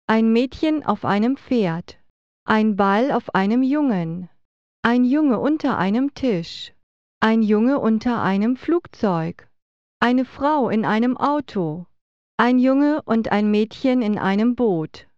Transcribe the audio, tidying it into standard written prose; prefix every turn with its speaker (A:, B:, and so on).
A: ein Mädchen auf einem Pferd, ein Ball auf einem Jungen, ein Junge unter einem Tisch, ein Junge unter einem Flugzeug, eine Frau in einem Auto, ein Junge und ein Mädchen in einem Boot.